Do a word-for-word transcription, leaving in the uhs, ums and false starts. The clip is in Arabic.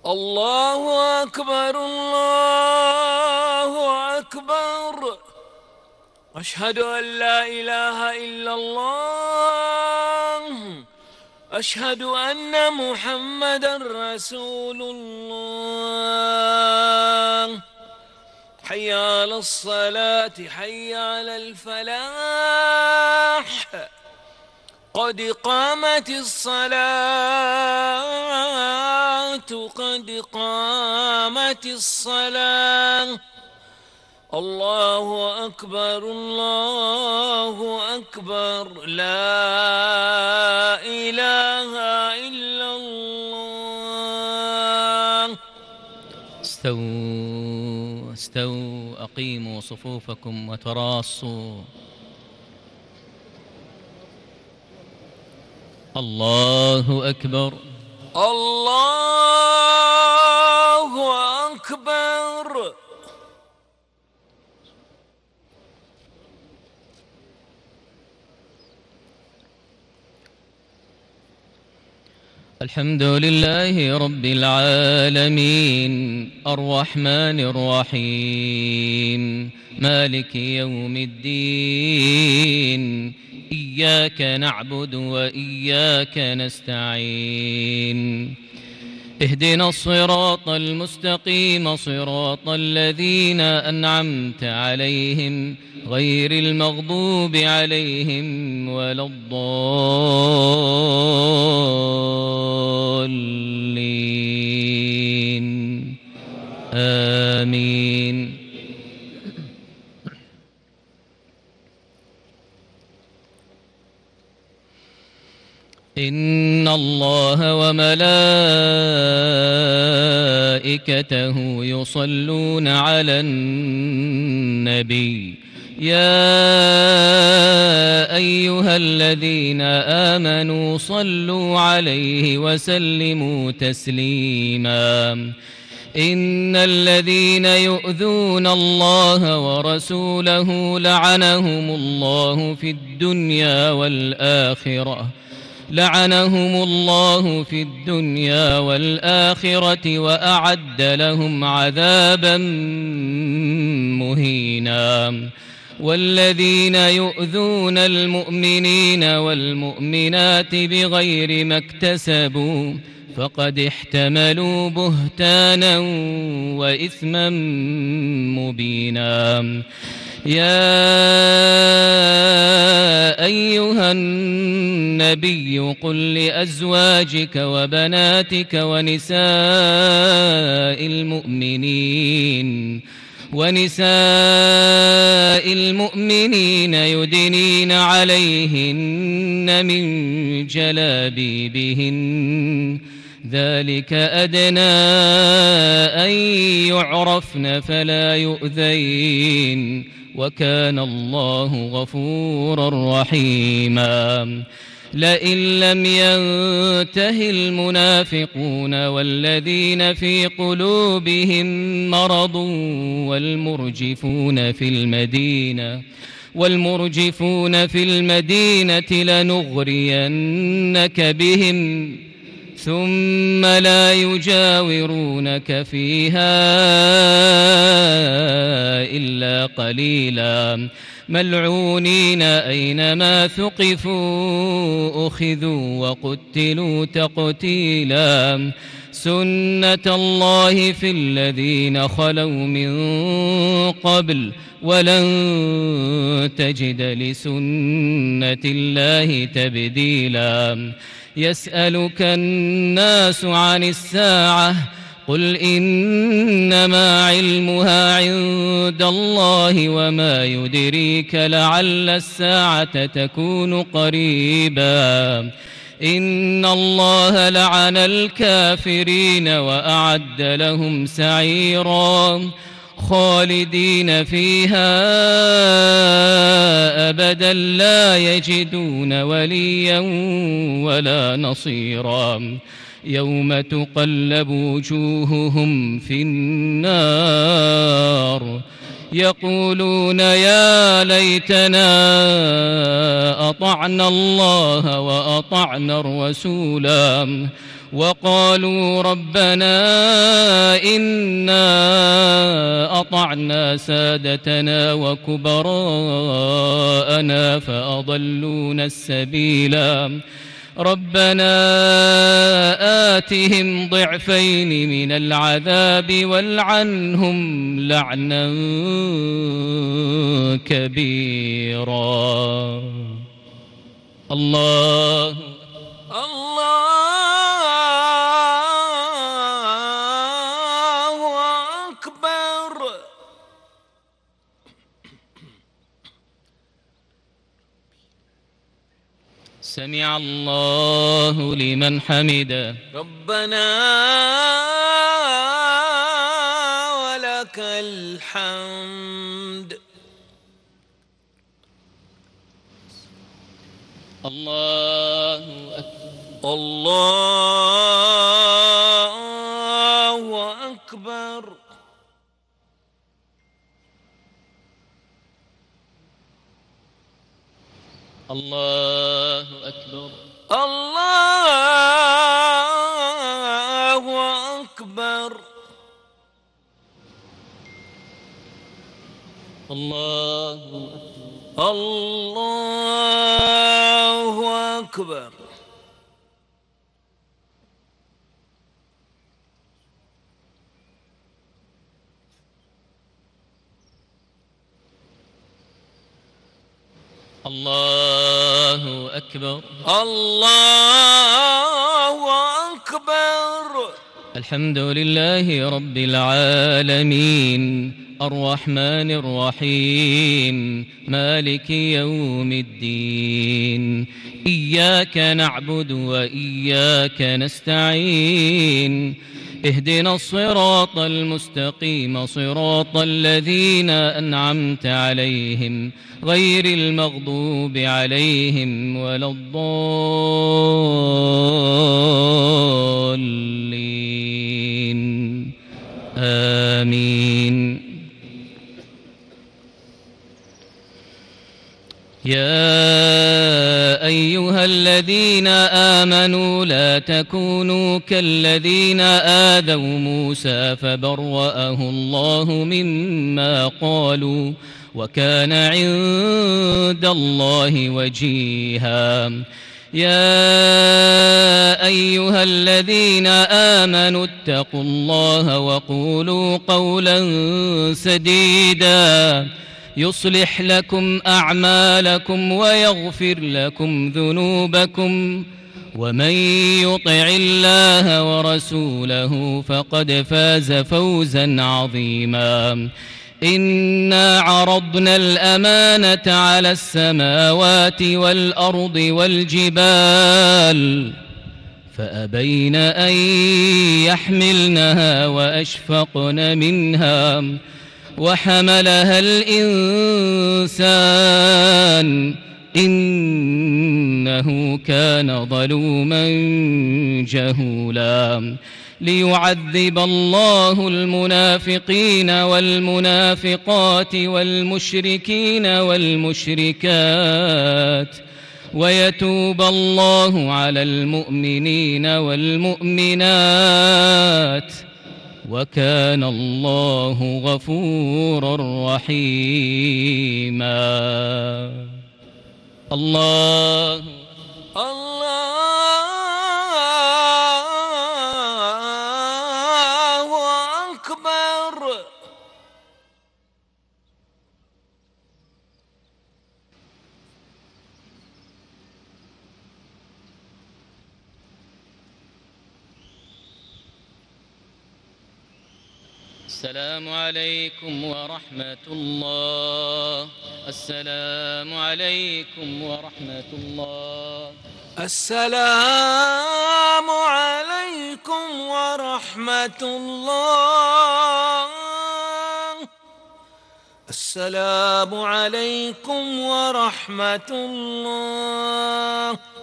الله أكبر الله أكبر. أشهد أن لا إله إلا الله. أشهد أن محمدا رسول الله. حي على الصلاة حي على الفلاح. قد قامت الصلاة قد قامت الصلاة. الله أكبر الله أكبر. لا إله إلا الله. استووا استووا أقيموا صفوفكم وتراصوا. الله أكبر الله أكبر. الحمد لله رب العالمين الرحمن الرحيم مالك يوم الدين. إياك نعبد وإياك نستعين. اهدنا الصراط المستقيم صراط الذين أنعمت عليهم غير المغضوب عليهم ولا الضالين. آمين. إن الله وملائكته يصلون على النبي يا أيها الذين آمنوا صلوا عليه وسلموا تسليما. إن الذين يؤذون الله ورسوله لعنهم الله في الدنيا والآخرة لعنهم الله في الدنيا والآخرة وأعد لهم عذابا مهينا. والذين يؤذون المؤمنين والمؤمنات بغير ما اكتسبوا فقد احتملوا بهتانا وإثما مبينا. يا أيها النبي قل لأزواجك وبناتك ونساء المؤمنين ونساء المؤمنين يدنين عليهن من جلابيبهن ذلك أدنى أن يعرفن فلا يؤذين وكان الله غفورا رحيما. لئن لم ينته المنافقون والذين في قلوبهم مرض والمرجفون في المدينة والمرجفون في المدينة لنغرينك بهم ثم لا يجاورونك فيها إلا قليلا ملعونين أينما ثقفوا أخذوا وقتلوا تقتيلا. سنة الله في الذين خلوا من قبل ولن تجد لسنة الله تبديلا. يسألك الناس عن الساعة قل إنما علمها عند الله وما يدريك لعل الساعة تكون قريبا. إن الله لعن الكافرين وأعد لهم سعيرا خالدين فيها أبدا لا يجدون وليا ولا نصيرا. يوم تقلب وجوههم في النار يقولون يا ليتنا أطعنا الله وأطعنا الرسولا وقالوا ربنا إنا أطعنا سادتنا وكبراءنا فأضلونا السبيلا ربنا آتهم ضعفين من العذاب والعنهم لعنا كبيرا. الله الله أكبر. سمع الله لمن حمده. ربنا ولك الحمد. الله أكبر. الله أكبر. الله أكبر. الله أكبر. الله الله أكبر. الله أكبر. الله أكبر. الحمد لله رب العالمين الرحمن الرحيم مالك يوم الدين إياك نعبد وإياك نستعين اهدنا الصراط المستقيم صراط الذين أنعمت عليهم غير المغضوب عليهم ولا الضالين آمين. يا أيها الذين آمنوا لا تكونوا كالذين آذوا موسى فبرأه الله مما قالوا وكان عند الله وجيها. يا أيها الذين آمنوا اتقوا الله وقولوا قولا سديدا يصلح لكم أعمالكم ويغفر لكم ذنوبكم ومن يطع الله ورسوله فقد فاز فوزا عظيما. إنا عرضنا الأمانة على السماوات والأرض والجبال فأبين أن يحملنها وأشفقن منها وحملها الإنسان إنه كان ظلوما جهولا. ليعذب الله المنافقين والمنافقات والمشركين والمشركات ويتوب الله على المؤمنين والمؤمنات وكان الله غفورا رحيما. الله الله أكبر. السلام عليكم ورحمة الله. السلام عليكم ورحمة الله. السلام عليكم ورحمة الله. السلام عليكم ورحمة الله.